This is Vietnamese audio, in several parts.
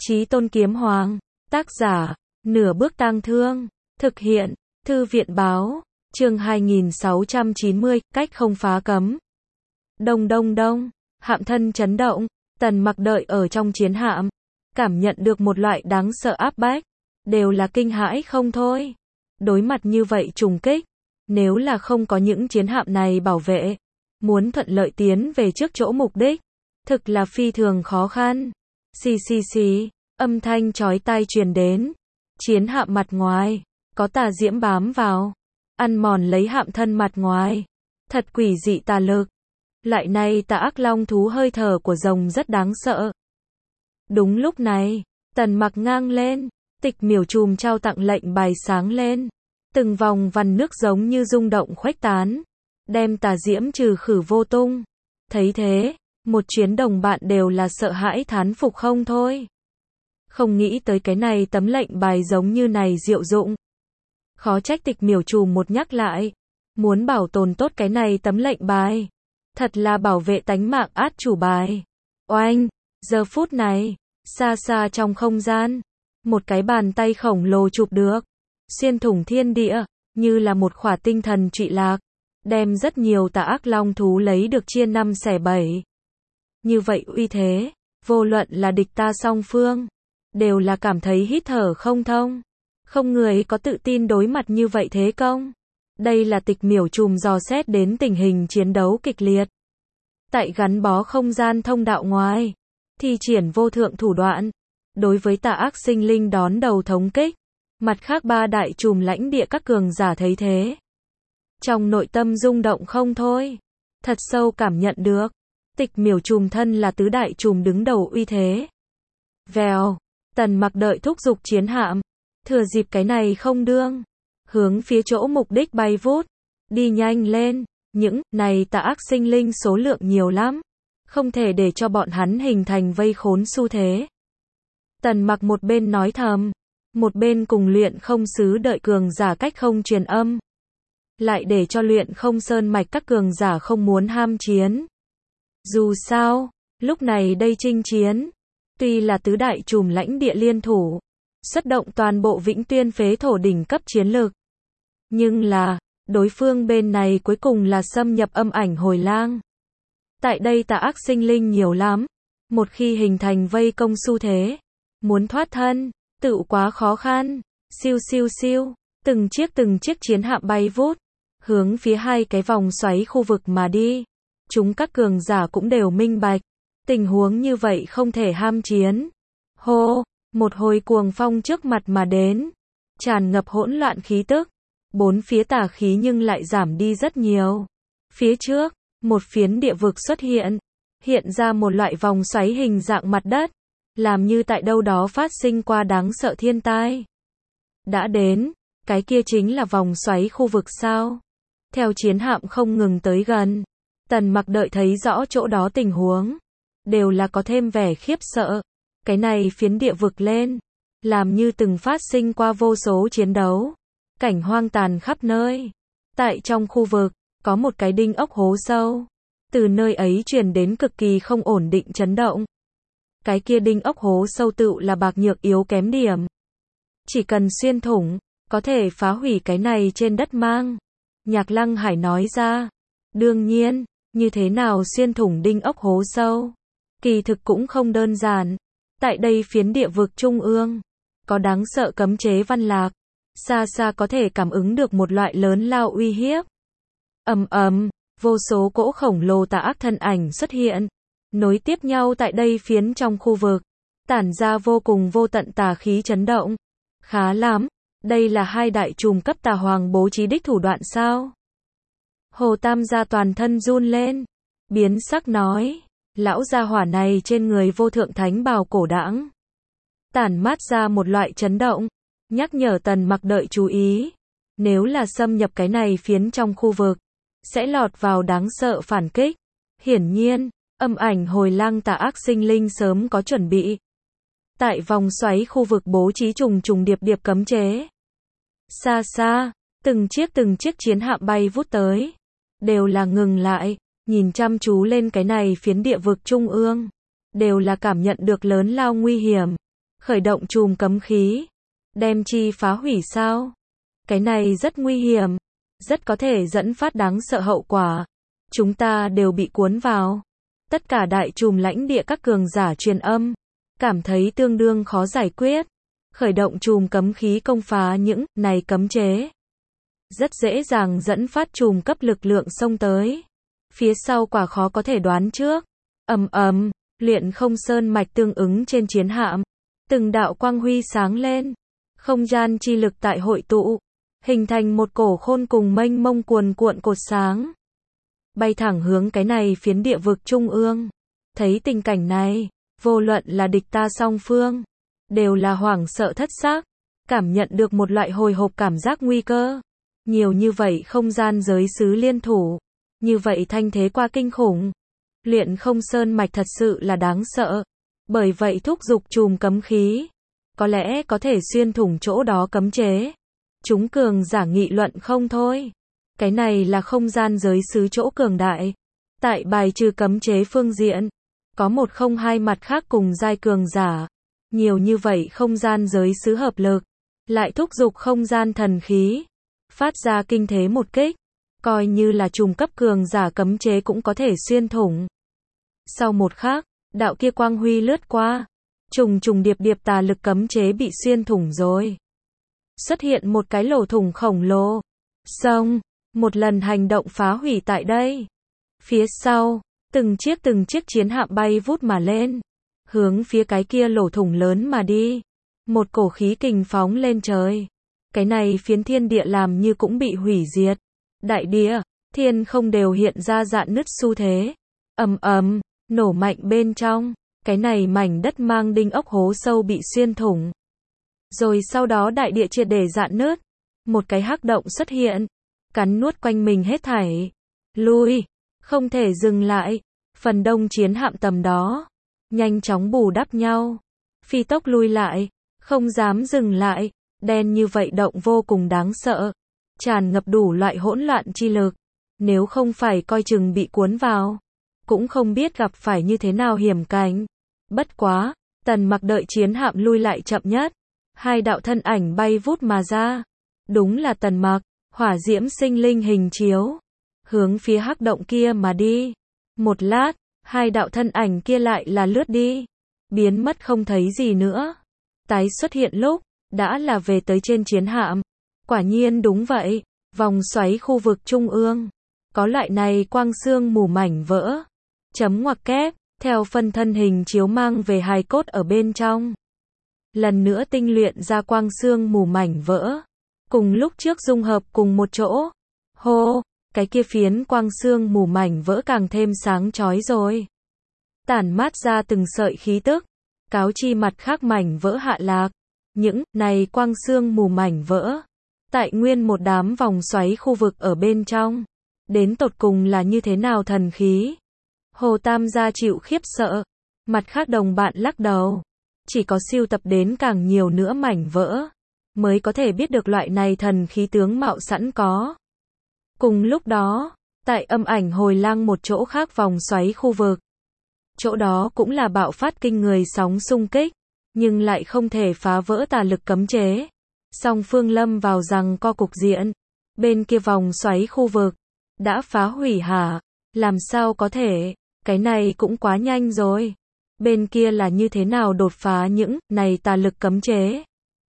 Chí Tôn Kiếm Hoàng, tác giả, Nửa Bước Tang Thương, thực hiện, Thư viện báo, chương 2690, cách không phá cấm. Đông đông đông, hạm thân chấn động, Tần Mặc đợi ở trong chiến hạm, cảm nhận được một loại đáng sợ áp bách, đều là kinh hãi không thôi. Đối mặt như vậy trùng kích, nếu là không có những chiến hạm này bảo vệ, muốn thuận lợi tiến về trước chỗ mục đích, thực là phi thường khó khăn. Xì xì xì, âm thanh chói tai truyền đến. Chiến hạm mặt ngoài, có tà diễm bám vào, ăn mòn lấy hạm thân mặt ngoài. Thật quỷ dị tà lực. Lại này tà ác long thú hơi thở của rồng rất đáng sợ. Đúng lúc này, Tần Mặc ngang lên, Tịch Miểu chùm trao tặng lệnh bài sáng lên. Từng vòng vằn nước giống như rung động khuếch tán, đem tà diễm trừ khử vô tung. Thấy thế, một chuyến đồng bạn đều là sợ hãi thán phục không thôi. Không nghĩ tới cái này tấm lệnh bài giống như này diệu dụng. Khó trách Tịch Miểu chùm một nhắc lại, muốn bảo tồn tốt cái này tấm lệnh bài. Thật là bảo vệ tánh mạng át chủ bài. Oanh, giờ phút này, xa xa trong không gian, một cái bàn tay khổng lồ chụp được, xuyên thủng thiên địa, như là một khỏa tinh thần trụy lạc, đem rất nhiều tà ác long thú lấy được chia năm xẻ bảy. Như vậy uy thế, vô luận là địch ta song phương, đều là cảm thấy hít thở không thông. Không người có tự tin đối mặt như vậy thế công. Đây là Tịch Miểu chùm dò xét đến tình hình chiến đấu kịch liệt. Tại gắn bó không gian thông đạo ngoài, thi triển vô thượng thủ đoạn, đối với tà ác sinh linh đón đầu thống kích. Mặt khác ba đại chùm lãnh địa các cường giả thấy thế, trong nội tâm rung động không thôi, thật sâu cảm nhận được, Tịch Miểu chùm thân là tứ đại chùm đứng đầu uy thế. Vèo, Tần Mặc đợi thúc giục chiến hạm, thừa dịp cái này không đương, hướng phía chỗ mục đích bay vút, đi nhanh lên, những này tà ác sinh linh số lượng nhiều lắm, không thể để cho bọn hắn hình thành vây khốn xu thế. Tần Mặc một bên nói thầm, một bên cùng Luyện Không Sứ đợi cường giả cách không truyền âm, lại để cho Luyện Không Sơn mạch các cường giả không muốn ham chiến. Dù sao, lúc này đây chinh chiến, tuy là tứ đại chùm lãnh địa liên thủ, xuất động toàn bộ Vĩnh Tuyên phế thổ đỉnh cấp chiến lực, nhưng là, đối phương bên này cuối cùng là xâm nhập âm ảnh hồi lang. Tại đây tà ác sinh linh nhiều lắm, một khi hình thành vây công xu thế, muốn thoát thân, tự quá khó khăn. Siêu siêu siêu, từng chiếc chiến hạm bay vút, hướng phía hai cái vòng xoáy khu vực mà đi. Chúng các cường giả cũng đều minh bạch, tình huống như vậy không thể ham chiến. Hô, một hồi cuồng phong trước mặt mà đến, tràn ngập hỗn loạn khí tức, bốn phía tà khí nhưng lại giảm đi rất nhiều. Phía trước, một phiến địa vực xuất hiện, hiện ra một loại vòng xoáy hình dạng mặt đất, làm như tại đâu đó phát sinh qua đáng sợ thiên tai. Đã đến, cái kia chính là vòng xoáy khu vực sao? Theo chiến hạm không ngừng tới gần, Tần Mặc đợi thấy rõ chỗ đó tình huống, đều là có thêm vẻ khiếp sợ. Cái này phiến địa vực lên, làm như từng phát sinh qua vô số chiến đấu, cảnh hoang tàn khắp nơi. Tại trong khu vực, có một cái đinh ốc hố sâu, từ nơi ấy truyền đến cực kỳ không ổn định chấn động. Cái kia đinh ốc hố sâu tựu là bạc nhược yếu kém điểm. Chỉ cần xuyên thủng, có thể phá hủy cái này trên đất mang. Nhạc Lăng Hải nói ra. Đương nhiên, như thế nào xuyên thủng đinh ốc hố sâu? Kỳ thực cũng không đơn giản. Tại đây phiến địa vực trung ương, có đáng sợ cấm chế văn lạc. Xa xa có thể cảm ứng được một loại lớn lao uy hiếp. Ầm ầm, vô số cỗ khổng lồ tà ác thân ảnh xuất hiện, nối tiếp nhau tại đây phiến trong khu vực, tản ra vô cùng vô tận tà khí chấn động. Khá lắm, đây là hai đại chùm cấp tà hoàng bố trí đích thủ đoạn sao? Hồ Tam gia toàn thân run lên, biến sắc nói, lão gia hỏa này trên người vô thượng thánh bào cổ đãng, tản mát ra một loại chấn động, nhắc nhở Tần Mặc đợi chú ý, nếu là xâm nhập cái này phiến trong khu vực, sẽ lọt vào đáng sợ phản kích. Hiển nhiên, âm ảnh hồi lang tà ác sinh linh sớm có chuẩn bị. Tại vòng xoáy khu vực bố trí trùng trùng điệp điệp cấm chế. Xa xa, từng chiếc chiến hạm bay vút tới, đều là ngừng lại, nhìn chăm chú lên cái này phiến địa vực trung ương, đều là cảm nhận được lớn lao nguy hiểm. khởi động chùm cấm khí, đem chi phá hủy sao? Cái này rất nguy hiểm, rất có thể dẫn phát đáng sợ hậu quả. Chúng ta đều bị cuốn vào. Tất cả đại chùm lãnh địa các cường giả truyền âm, cảm thấy tương đương khó giải quyết. Khởi động chùm cấm khí công phá những này cấm chế, rất dễ dàng dẫn phát chùm cấp lực lượng xông tới. Phía sau quả khó có thể đoán trước. Ầm ầm, Luyện Không Sơn mạch tương ứng trên chiến hạm, từng đạo quang huy sáng lên, không gian chi lực tại hội tụ, hình thành một cổ khôn cùng mênh mông cuồn cuộn cột sáng, bay thẳng hướng cái này phiến địa vực trung ương. Thấy tình cảnh này, vô luận là địch ta song phương, đều là hoảng sợ thất xác, cảm nhận được một loại hồi hộp cảm giác nguy cơ. Nhiều như vậy không gian giới sứ liên thủ, như vậy thanh thế qua kinh khủng. Luyện Không Sơn mạch thật sự là đáng sợ, bởi vậy thúc giục chùm cấm khí, có lẽ có thể xuyên thủng chỗ đó cấm chế. Chúng cường giả nghị luận không thôi. Cái này là không gian giới sứ chỗ cường đại. Tại bài trừ cấm chế phương diện, có một không hai mặt khác cùng giai cường giả. Nhiều như vậy không gian giới sứ hợp lực, lại thúc giục không gian thần khí, phát ra kinh thế một kích, coi như là trùng cấp cường giả cấm chế cũng có thể xuyên thủng. Sau một khắc, đạo kia quang huy lướt qua, trùng trùng điệp điệp tà lực cấm chế bị xuyên thủng rồi. Xuất hiện một cái lỗ thủng khổng lồ. Xong, một lần hành động phá hủy tại đây. Phía sau, từng chiếc chiến hạm bay vút mà lên, hướng phía cái kia lỗ thủng lớn mà đi. Một cổ khí kình phóng lên trời. Cái này phiến thiên địa làm như cũng bị hủy diệt. Đại địa, thiên không đều hiện ra rạn nứt xu thế. Ầm ầm, nổ mạnh bên trong, cái này mảnh đất mang đinh ốc hố sâu bị xuyên thủng. Rồi sau đó đại địa triệt để rạn nứt, một cái hắc động xuất hiện, cắn nuốt quanh mình hết thảy. Lui, không thể dừng lại. Phần đông chiến hạm tầm đó, nhanh chóng bù đắp nhau, phi tốc lui lại, không dám dừng lại. Đen như vậy động vô cùng đáng sợ, tràn ngập đủ loại hỗn loạn chi lực. Nếu không phải coi chừng bị cuốn vào, cũng không biết gặp phải như thế nào hiểm cảnh. Bất quá, Tần Mặc đợi chiến hạm lui lại chậm nhất, hai đạo thân ảnh bay vút mà ra. Đúng là Tần Mặc, hỏa diễm sinh linh hình chiếu, hướng phía hắc động kia mà đi. Một lát, hai đạo thân ảnh kia lại là lướt đi, biến mất không thấy gì nữa. Tái xuất hiện lúc, đã là về tới trên chiến hạm. Quả nhiên đúng vậy, vòng xoáy khu vực trung ương, có loại này quang xương mù mảnh vỡ. Chấm ngoặc kép, theo phân thân hình chiếu mang về hài cốt ở bên trong. Lần nữa tinh luyện ra quang xương mù mảnh vỡ, cùng lúc trước dung hợp cùng một chỗ. Hô, cái kia phiến quang xương mù mảnh vỡ càng thêm sáng chói rồi. Tản mát ra từng sợi khí tức, cáo chi mặt khác mảnh vỡ hạ lạc. Những này quang xương mù mảnh vỡ, tại nguyên một đám vòng xoáy khu vực ở bên trong, đến tột cùng là như thế nào thần khí. Hồ Tam gia chịu khiếp sợ, mặt khác đồng bạn lắc đầu. Chỉ có siêu tập đến càng nhiều nữa mảnh vỡ, mới có thể biết được loại này thần khí tướng mạo sẵn có. Cùng lúc đó, tại âm ảnh hồi lang một chỗ khác vòng xoáy khu vực, chỗ đó cũng là bạo phát kinh người sóng xung kích, nhưng lại không thể phá vỡ tà lực cấm chế. Song phương lâm vào rằng co cục diện. Bên kia vòng xoáy khu vực, đã phá hủy hả? Làm sao có thể? Cái này cũng quá nhanh rồi. Bên kia là như thế nào đột phá những này tà lực cấm chế?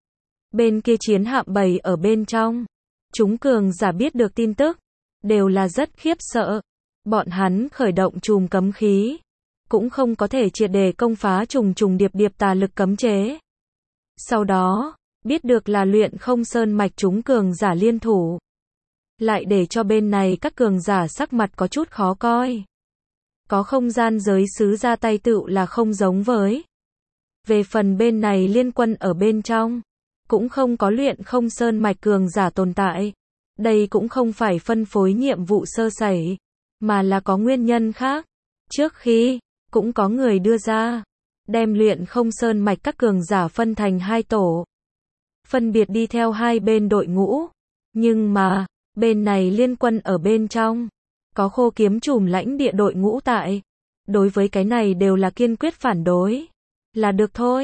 Bên kia chiến hạm bầy ở bên trong. Chúng cường giả biết được tin tức, đều là rất khiếp sợ. Bọn hắn khởi động chùm cấm khí, cũng không có thể triệt để công phá trùng trùng điệp điệp tà lực cấm chế. Sau đó, biết được là Luyện Không Sơn mạch chúng cường giả liên thủ, lại để cho bên này các cường giả sắc mặt có chút khó coi. Có không gian giới sứ ra tay tựu là không giống với. Về phần bên này liên quân ở bên trong, cũng không có Luyện Không Sơn mạch cường giả tồn tại. Đây cũng không phải phân phối nhiệm vụ sơ sẩy, mà là có nguyên nhân khác. Trước khi, cũng có người đưa ra, đem Luyện Không Sơn mạch các cường giả phân thành hai tổ, phân biệt đi theo hai bên đội ngũ. Nhưng mà, bên này liên quân ở bên trong, có Khô Kiếm chùm lãnh địa đội ngũ tại. Đối với cái này đều là kiên quyết phản đối. Là được thôi.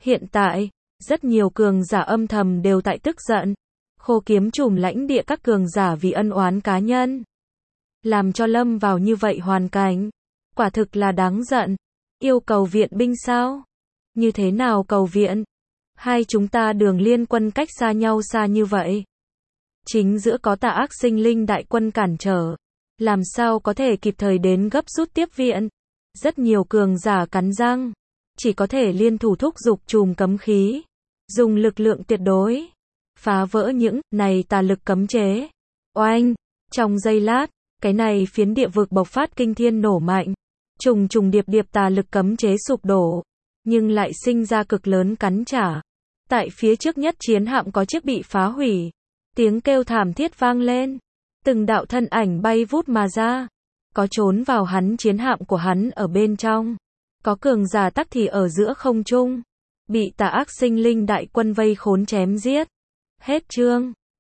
Hiện tại, rất nhiều cường giả âm thầm đều tại tức giận. Khô kiếm trùm lãnh địa các cường giả vì ân oán cá nhân. Làm cho lâm vào như vậy hoàn cảnh. Quả thực là đáng giận. Yêu cầu viện binh sao? Như thế nào cầu viện? Hai chúng ta đường liên quân cách xa nhau xa như vậy. Chính giữa có tà ác sinh linh đại quân cản trở. Làm sao có thể kịp thời đến gấp rút tiếp viện? Rất nhiều cường giả cắn răng. Chỉ có thể liên thủ thúc giục chùm cấm khí. Dùng lực lượng tuyệt đối. Phá vỡ những này tà lực cấm chế. Oanh! Trong giây lát, cái này phiến địa vực bộc phát kinh thiên nổ mạnh. Trùng trùng điệp điệp tà lực cấm chế sụp đổ. Nhưng lại sinh ra cực lớn cắn trả. Tại phía trước nhất chiến hạm có chiếc bị phá hủy. Tiếng kêu thảm thiết vang lên. Từng đạo thân ảnh bay vút mà ra. Có trốn vào hắn chiến hạm của hắn ở bên trong. Có cường giả tắc thì ở giữa không trung. Bị tà ác sinh linh đại quân vây khốn chém giết. Hết chương.